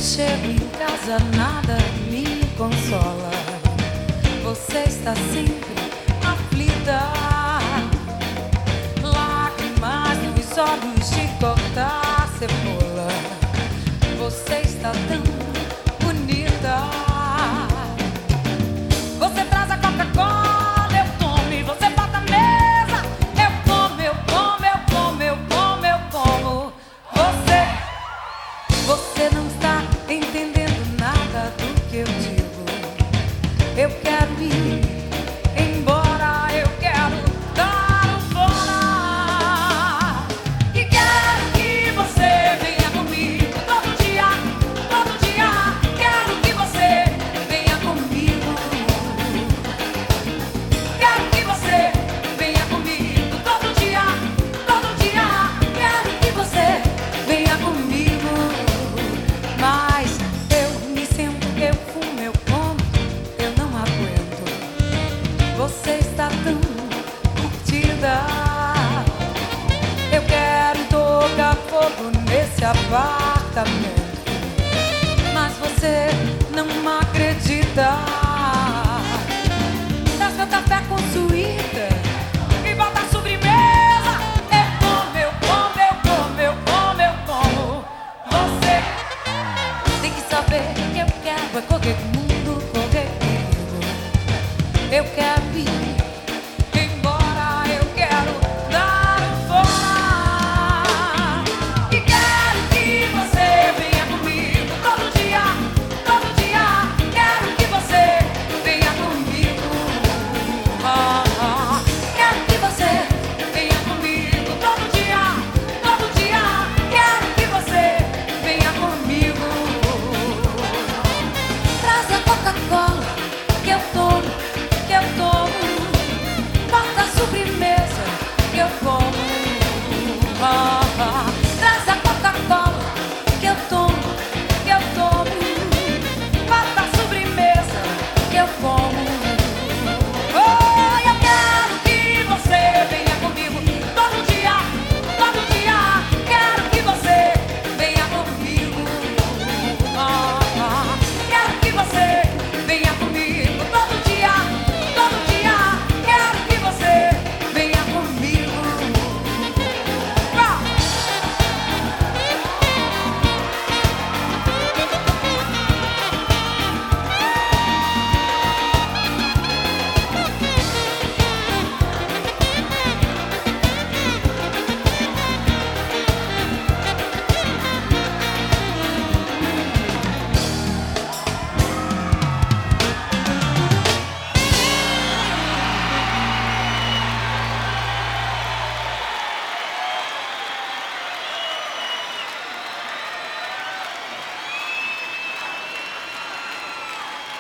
chego em casa, nada me consola. Você está sempre aflita, lágrimas nos olhos de cortar cebola. Você está tão bonita. Você traz a Coca-Cola, eu tomo, e você bota a mesa, eu como, eu como, eu como, eu como, eu como. Você não está entendendo nada do que eu digo. Eu quero ir embora, eu quero dar um fora. E quero que você venha comigo todo dia, todo dia. Quero que você venha comigo. Quero que você venha comigo todo dia, todo dia. Quero que você venha comigo. Mas eu me sento, eu fumo, eu como, eu não aguento. Você está tão curtida. Eu quero tocar fogo nesse apartamento, mas você não acredita. Traz meu café com suíta e bota a sobremesa. Eu como, eu como, eu como, eu como, eu como. Você tem que saber que eu quero é qualquer coisa.